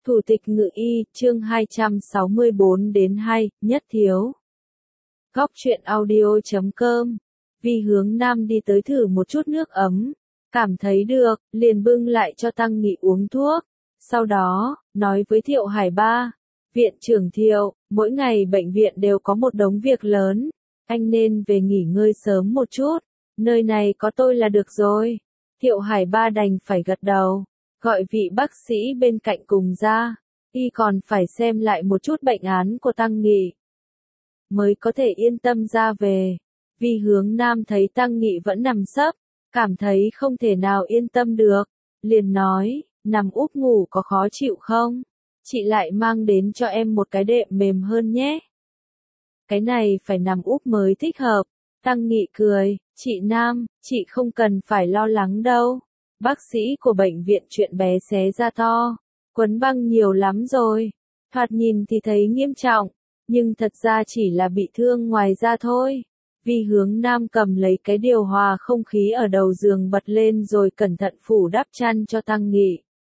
Thủ tịch Ngự Y, chương 264 đến 2, nhất thiếu. Góc truyện audio.com. Vi Hướng Nam đi tới thử một chút nước ấm, cảm thấy được, liền bưng lại cho Tăng Nghị uống thuốc. Sau đó, nói với Thiệu Hải Ba, viện trưởng Thiệu, mỗi ngày bệnh viện đều có một đống việc lớn, anh nên về nghỉ ngơi sớm một chút, nơi này có tôi là được rồi. Thiệu Hải Ba đành phải gật đầu, gọi vị bác sĩ bên cạnh cùng ra, y còn phải xem lại một chút bệnh án của Tăng Nghị, mới có thể yên tâm ra về. Vi Hướng Nam thấy Tăng Nghị vẫn nằm sấp, cảm thấy không thể nào yên tâm được, liền nói, nằm úp ngủ có khó chịu không? Chị lại mang đến cho em một cái đệm mềm hơn nhé. Cái này phải nằm úp mới thích hợp. Tăng Nghị cười, chị Nam, chị không cần phải lo lắng đâu. Bác sĩ của bệnh viện chuyện bé xé ra to, quấn băng nhiều lắm rồi. Thoạt nhìn thì thấy nghiêm trọng, nhưng thật ra chỉ là bị thương ngoài da thôi. Vi Hướng Nam cầm lấy cái điều hòa không khí ở đầu giường bật lên rồi cẩn thận phủ đắp chăn cho Tăng Nghị.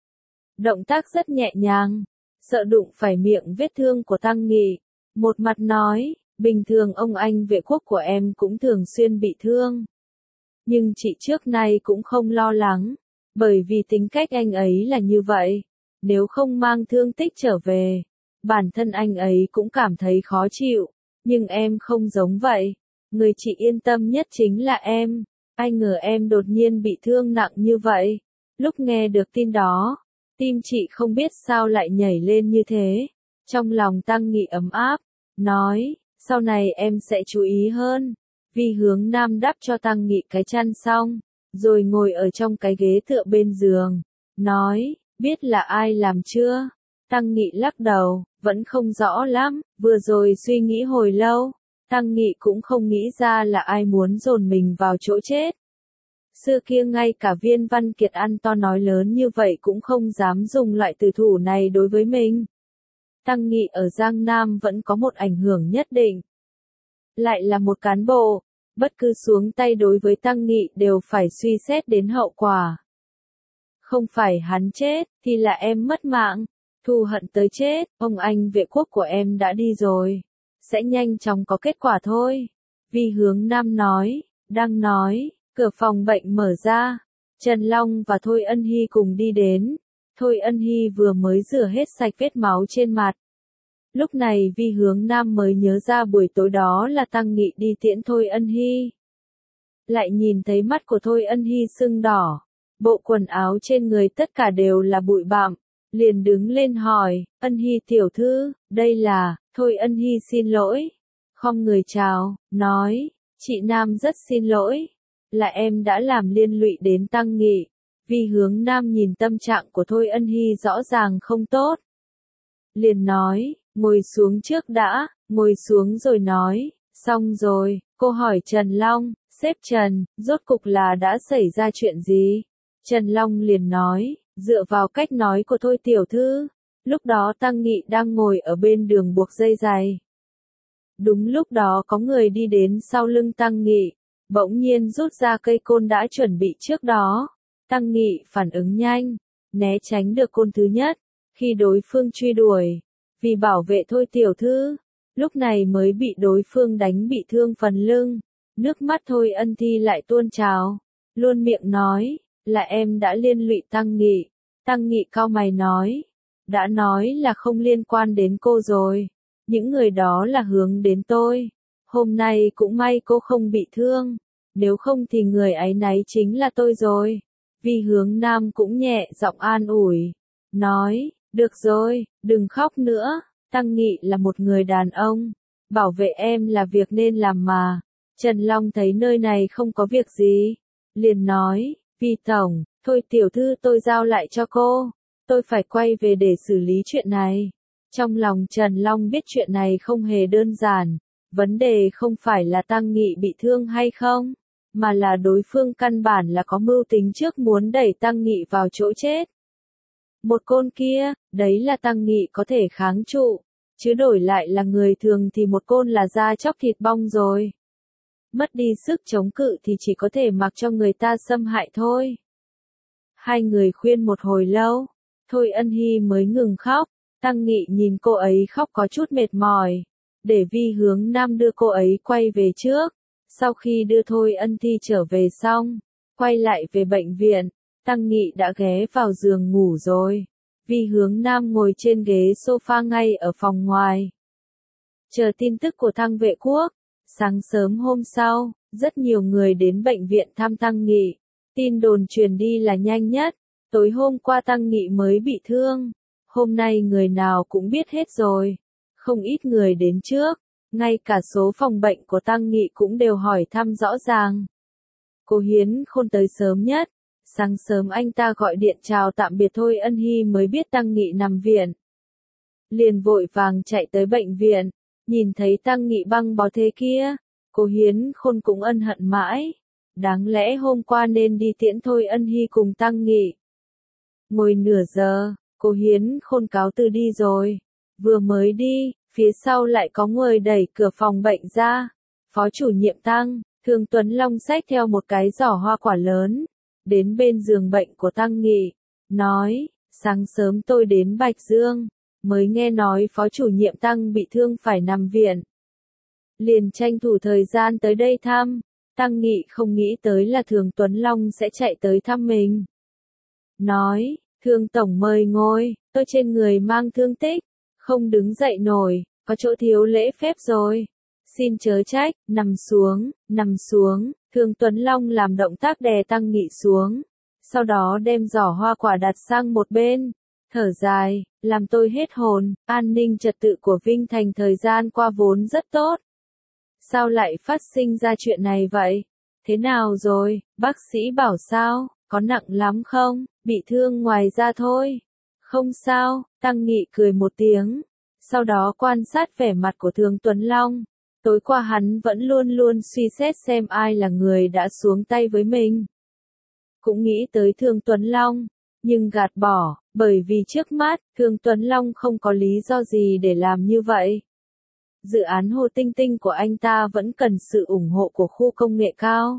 Động tác rất nhẹ nhàng, sợ đụng phải miệng vết thương của Tăng Nghị. Một mặt nói, bình thường ông anh vệ quốc của em cũng thường xuyên bị thương. Nhưng chị trước nay cũng không lo lắng, bởi vì tính cách anh ấy là như vậy. Nếu không mang thương tích trở về, bản thân anh ấy cũng cảm thấy khó chịu. Nhưng em không giống vậy. Người chị yên tâm nhất chính là em. Ai ngờ em đột nhiên bị thương nặng như vậy. Lúc nghe được tin đó, tim chị không biết sao lại nhảy lên như thế. Trong lòng Tăng Nghị ấm áp, nói, sau này em sẽ chú ý hơn. Vi Hướng Nam đắp cho Tăng Nghị cái chăn xong, rồi ngồi ở trong cái ghế tựa bên giường, nói, biết là ai làm chưa? Tăng Nghị lắc đầu, vẫn không rõ lắm, vừa rồi suy nghĩ hồi lâu, Tăng Nghị cũng không nghĩ ra là ai muốn dồn mình vào chỗ chết. Xưa kia ngay cả Viên Văn Kiệt ăn to nói lớn như vậy cũng không dám dùng loại tử thủ này đối với mình. Tăng Nghị ở Giang Nam vẫn có một ảnh hưởng nhất định. Lại là một cán bộ, bất cứ xuống tay đối với Tăng Nghị đều phải suy xét đến hậu quả. Không phải hắn chết, thì là em mất mạng, thù hận tới chết, ông anh vệ quốc của em đã đi rồi, sẽ nhanh chóng có kết quả thôi. Vi Hướng Nam nói, đang nói, cửa phòng bệnh mở ra, Trần Long và Thôi Ân Hy cùng đi đến. Thôi Ân Hy vừa mới rửa hết sạch vết máu trên mặt. Lúc này Vi Hướng Nam mới nhớ ra buổi tối đó là Tăng Nghị đi tiễn Thôi Ân Hy. Lại nhìn thấy mắt của Thôi Ân Hy sưng đỏ, bộ quần áo trên người tất cả đều là bụi bặm, liền đứng lên hỏi, Ân Hy tiểu thư, đây là, Thôi Ân Hy xin lỗi, khom người chào, nói, chị Nam rất xin lỗi, là em đã làm liên lụy đến Tăng Nghị. Vi Hướng Nam nhìn tâm trạng của Thôi Ân Hy rõ ràng không tốt. Liền nói, ngồi xuống trước đã, ngồi xuống rồi nói, xong rồi, cô hỏi Trần Long, sếp Trần, rốt cục là đã xảy ra chuyện gì? Trần Long liền nói, dựa vào cách nói của Thôi tiểu thư, lúc đó Tăng Nghị đang ngồi ở bên đường buộc dây giày. Đúng lúc đó có người đi đến sau lưng Tăng Nghị, bỗng nhiên rút ra cây côn đã chuẩn bị trước đó. Tăng Nghị phản ứng nhanh, né tránh được côn thứ nhất, khi đối phương truy đuổi, vì bảo vệ Thôi tiểu thư, lúc này mới bị đối phương đánh bị thương phần lưng, nước mắt Thôi Ân Thi lại tuôn trào, luôn miệng nói, là em đã liên lụy Tăng Nghị. Tăng Nghị cau mày nói, đã nói là không liên quan đến cô rồi, những người đó là hướng đến tôi, hôm nay cũng may cô không bị thương, nếu không thì người áy náy chính là tôi rồi. Vi Hướng Nam cũng nhẹ giọng an ủi, nói, được rồi, đừng khóc nữa, Tăng Nghị là một người đàn ông, bảo vệ em là việc nên làm mà. Trần Long thấy nơi này không có việc gì, liền nói, Vi tổng, thôi tiểu thư tôi giao lại cho cô, tôi phải quay về để xử lý chuyện này. Trong lòng Trần Long biết chuyện này không hề đơn giản, vấn đề không phải là Tăng Nghị bị thương hay không, mà là đối phương căn bản là có mưu tính trước muốn đẩy Tăng Nghị vào chỗ chết. Một côn kia, đấy là Tăng Nghị có thể kháng trụ, chứ đổi lại là người thường thì một côn là da chóc thịt bong rồi. Mất đi sức chống cự thì chỉ có thể mặc cho người ta xâm hại thôi. Hai người khuyên một hồi lâu, Thôi Ân Hy mới ngừng khóc. Tăng Nghị nhìn cô ấy khóc có chút mệt mỏi, để Vi Hướng Nam đưa cô ấy quay về trước. Sau khi đưa Thôi Ân Thi trở về xong, quay lại về bệnh viện, Tăng Nghị đã ghé vào giường ngủ rồi. Vi Hướng Nam ngồi trên ghế sofa ngay ở phòng ngoài, chờ tin tức của Thăng Vệ Quốc. Sáng sớm hôm sau, rất nhiều người đến bệnh viện thăm Tăng Nghị. Tin đồn truyền đi là nhanh nhất. Tối hôm qua Tăng Nghị mới bị thương. Hôm nay người nào cũng biết hết rồi. Không ít người đến trước. Ngay cả số phòng bệnh của Tăng Nghị cũng đều hỏi thăm rõ ràng. Cô Hiến Khôn tới sớm nhất. Sáng sớm anh ta gọi điện chào tạm biệt Thôi Ân Hy mới biết Tăng Nghị nằm viện. Liền vội vàng chạy tới bệnh viện. Nhìn thấy Tăng Nghị băng bó thế kia, cô Hiến Khôn cũng ân hận mãi. Đáng lẽ hôm qua nên đi tiễn Thôi Ân Hy cùng Tăng Nghị. Ngồi nửa giờ, cô Hiến Khôn cáo từ đi rồi. Vừa mới đi, phía sau lại có người đẩy cửa phòng bệnh ra. Phó chủ nhiệm Tăng, Thương Tuấn Long xách theo một cái giỏ hoa quả lớn, đến bên giường bệnh của Tăng Nghị, nói, sáng sớm tôi đến Bạch Dương, mới nghe nói phó chủ nhiệm Tăng bị thương phải nằm viện. Liền tranh thủ thời gian tới đây thăm. Tăng Nghị không nghĩ tới là Thương Tuấn Long sẽ chạy tới thăm mình. Nói, Thương Tổng mời ngồi, tôi trên người mang thương tích, không đứng dậy nổi, có chỗ thiếu lễ phép rồi. Xin chớ trách, nằm xuống, Thương Tuấn Long làm động tác đè Tăng Nghị xuống. Sau đó đem giỏ hoa quả đặt sang một bên. Thở dài, làm tôi hết hồn, an ninh trật tự của Vinh Thành thời gian qua vốn rất tốt. Sao lại phát sinh ra chuyện này vậy? Thế nào rồi, bác sĩ bảo sao, có nặng lắm không, bị thương ngoài da thôi. Không sao, Tăng Nghị cười một tiếng. Sau đó quan sát vẻ mặt của Thương Tuấn Long. Tối qua hắn vẫn luôn luôn suy xét xem ai là người đã xuống tay với mình. Cũng nghĩ tới Thương Tuấn Long, nhưng gạt bỏ, bởi vì trước mắt, Thương Tuấn Long không có lý do gì để làm như vậy. Dự án Hồ Tinh Tinh của anh ta vẫn cần sự ủng hộ của khu công nghệ cao.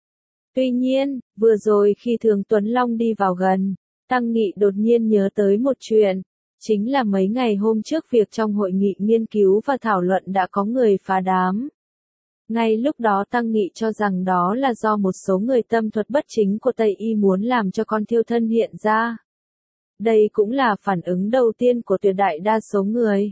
Tuy nhiên, vừa rồi khi Thương Tuấn Long đi vào gần, Tăng Nghị đột nhiên nhớ tới một chuyện. Chính là mấy ngày hôm trước việc trong hội nghị nghiên cứu và thảo luận đã có người phá đám. Ngay lúc đó Tăng Nghị cho rằng đó là do một số người tâm thuật bất chính của Tây Y muốn làm cho con thiêu thân hiện ra. Đây cũng là phản ứng đầu tiên của tuyệt đại đa số người.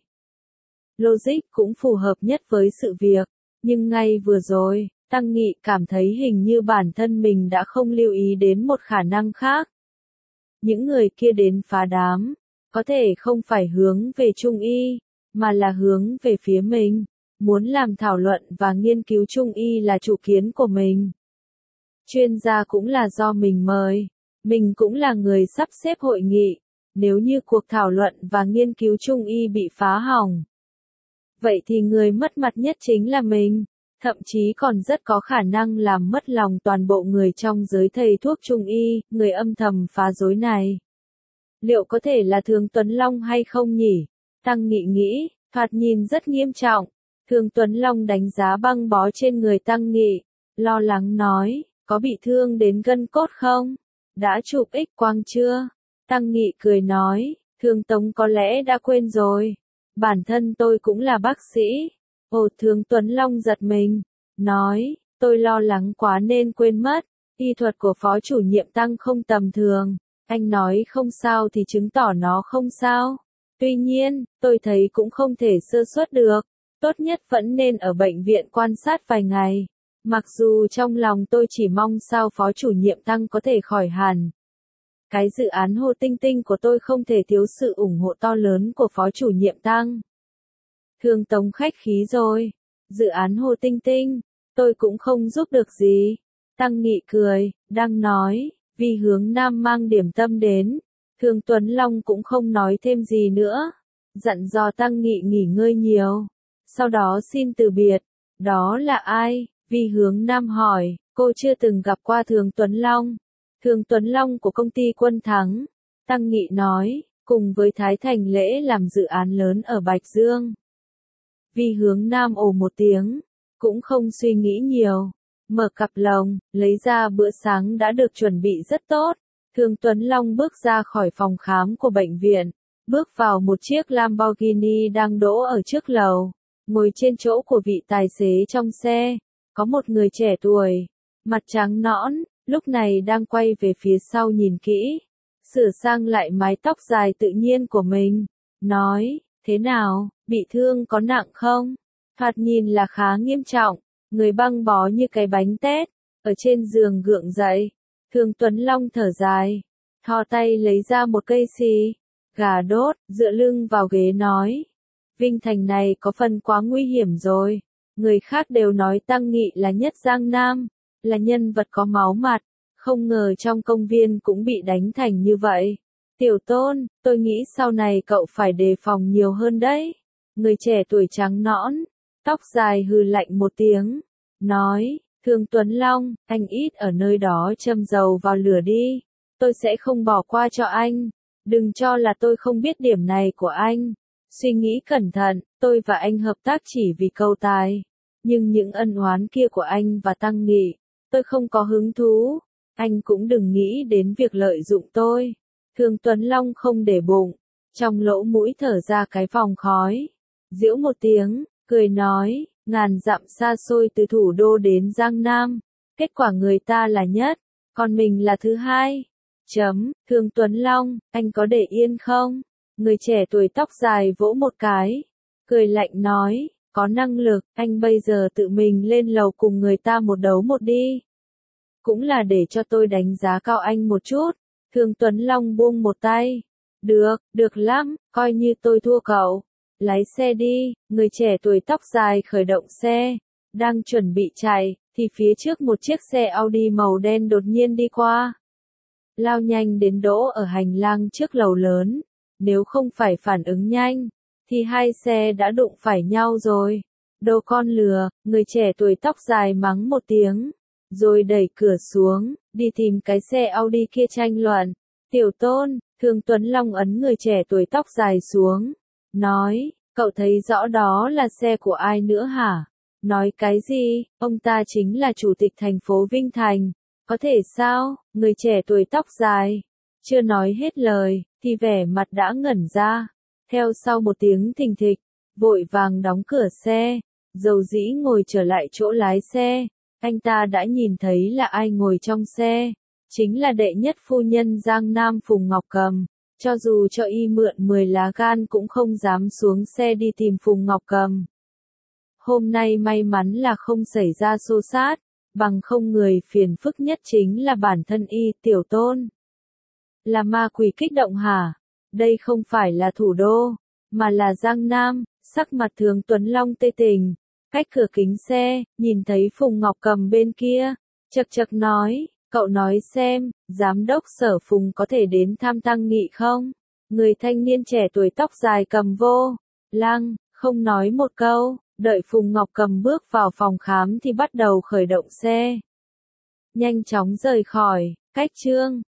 Logic cũng phù hợp nhất với sự việc, nhưng ngay vừa rồi, Tăng Nghị cảm thấy hình như bản thân mình đã không lưu ý đến một khả năng khác. Những người kia đến phá đám, có thể không phải hướng về Trung Y, mà là hướng về phía mình, muốn làm thảo luận và nghiên cứu Trung Y là chủ kiến của mình. Chuyên gia cũng là do mình mời, mình cũng là người sắp xếp hội nghị, nếu như cuộc thảo luận và nghiên cứu Trung Y bị phá hỏng. Vậy thì người mất mặt nhất chính là mình, thậm chí còn rất có khả năng làm mất lòng toàn bộ người trong giới thầy thuốc Trung Y, người âm thầm phá rối này. Liệu có thể là Thương Tuấn Long hay không nhỉ? Tăng Nghị nghĩ, thoạt nhìn rất nghiêm trọng. Thương Tuấn Long đánh giá băng bó trên người Tăng Nghị, lo lắng nói, có bị thương đến gân cốt không? Đã chụp X-quang chưa? Tăng Nghị cười nói, Thương Tống có lẽ đã quên rồi. Bản thân tôi cũng là bác sĩ. Ồ, Thương Tuấn Long giật mình, nói, tôi lo lắng quá nên quên mất. Y thuật của phó chủ nhiệm Tăng không tầm thường. Anh nói không sao thì chứng tỏ nó không sao. Tuy nhiên, tôi thấy cũng không thể sơ suất được. Tốt nhất vẫn nên ở bệnh viện quan sát vài ngày. Mặc dù trong lòng tôi chỉ mong sao phó chủ nhiệm Tăng có thể khỏi hẳn. Cái dự án Hồ Tinh Tinh của tôi không thể thiếu sự ủng hộ to lớn của phó chủ nhiệm Tăng. Thương Tống khách khí rồi. Dự án Hồ Tinh Tinh, tôi cũng không giúp được gì. Tăng Nghị cười, đang nói. Vì Hướng Nam mang điểm tâm đến, Thương Tuấn Long cũng không nói thêm gì nữa, dặn dò Tăng Nghị nghỉ ngơi nhiều, sau đó xin từ biệt. Đó là ai? Vì Hướng Nam hỏi, cô chưa từng gặp qua Thương Tuấn Long. Thương Tuấn Long của công ty Quân Thắng. Tăng Nghị nói, cùng với Thái Thành Lễ làm dự án lớn ở Bạch Dương. Vì Hướng Nam ồ một tiếng, cũng không suy nghĩ nhiều. Mở cặp lồng, lấy ra bữa sáng đã được chuẩn bị rất tốt. Thương Tuấn Long bước ra khỏi phòng khám của bệnh viện, bước vào một chiếc Lamborghini đang đỗ ở trước lầu. Ngồi trên chỗ của vị tài xế trong xe, có một người trẻ tuổi, mặt trắng nõn, lúc này đang quay về phía sau nhìn kỹ, sửa sang lại mái tóc dài tự nhiên của mình, nói, thế nào, bị thương có nặng không? Thoạt nhìn là khá nghiêm trọng, người băng bó như cái bánh tét, ở trên giường gượng dậy. Thương Tuấn Long thở dài, thò tay lấy ra một cây xì gà đốt, dựa lưng vào ghế nói. Vinh Thành này có phần quá nguy hiểm rồi. Người khác đều nói Tăng Nghị là nhất Giang Nam, là nhân vật có máu mặt, không ngờ trong công viên cũng bị đánh thành như vậy. Tiểu Tôn, tôi nghĩ sau này cậu phải đề phòng nhiều hơn đấy. Người trẻ tuổi trắng nõn, tóc dài hừ lạnh một tiếng, nói, Thương Tuấn Long, anh ít ở nơi đó châm dầu vào lửa đi. Tôi sẽ không bỏ qua cho anh. Đừng cho là tôi không biết điểm này của anh. Suy nghĩ cẩn thận, tôi và anh hợp tác chỉ vì câu tài. Nhưng những ân oán kia của anh và Tăng Nghị, tôi không có hứng thú. Anh cũng đừng nghĩ đến việc lợi dụng tôi. Thương Tuấn Long không để bụng, trong lỗ mũi thở ra cái vòng khói. Giễu một tiếng, cười nói, ngàn dặm xa xôi từ thủ đô đến Giang Nam. Kết quả người ta là nhất, còn mình là thứ hai. Thương Tuấn Long, anh có để yên không? Người trẻ tuổi tóc dài vỗ một cái, cười lạnh nói, có năng lực, anh bây giờ tự mình lên lầu cùng người ta một đấu một đi. Cũng là để cho tôi đánh giá cao anh một chút. Thương Tuấn Long buông một tay. Được lắm, coi như tôi thua cậu. Lái xe đi, người trẻ tuổi tóc dài khởi động xe. Đang chuẩn bị chạy, thì phía trước một chiếc xe Audi màu đen đột nhiên đi qua. Lao nhanh đến đỗ ở hành lang trước lầu lớn. Nếu không phải phản ứng nhanh, thì hai xe đã đụng phải nhau rồi. Đồ con lừa, người trẻ tuổi tóc dài mắng một tiếng, rồi đẩy cửa xuống, đi tìm cái xe Audi kia tranh luận. Tiểu Tôn, Thương Tuấn Long ấn người trẻ tuổi tóc dài xuống, nói, cậu thấy rõ đó là xe của ai nữa hả? Nói cái gì, ông ta chính là chủ tịch thành phố Vinh Thành, có thể sao? Người trẻ tuổi tóc dài, chưa nói hết lời, thì vẻ mặt đã ngẩn ra. Theo sau một tiếng thình thịch, vội vàng đóng cửa xe, dầu dĩ ngồi trở lại chỗ lái xe. Anh ta đã nhìn thấy là ai ngồi trong xe, chính là đệ nhất phu nhân Giang Nam Phùng Ngọc Cầm. Cho dù cho y mượn 10 lá gan cũng không dám xuống xe đi tìm Phùng Ngọc Cầm. Hôm nay may mắn là không xảy ra xô xát, bằng không người phiền phức nhất chính là bản thân y. Tiểu Tôn. Là ma quỷ kích động hả? Đây không phải là thủ đô, mà là Giang Nam. Sắc mặt Thương Tuấn Long tê tình, cách cửa kính xe, nhìn thấy Phùng Ngọc Cầm bên kia, chậc chậc nói, cậu nói xem, giám đốc Sở Phùng có thể đến thăm Tăng Nghị không? Người thanh niên trẻ tuổi tóc dài cầm vô lăng, không nói một câu, đợi Phùng Ngọc Cầm bước vào phòng khám thì bắt đầu khởi động xe. Nhanh chóng rời khỏi, cách chương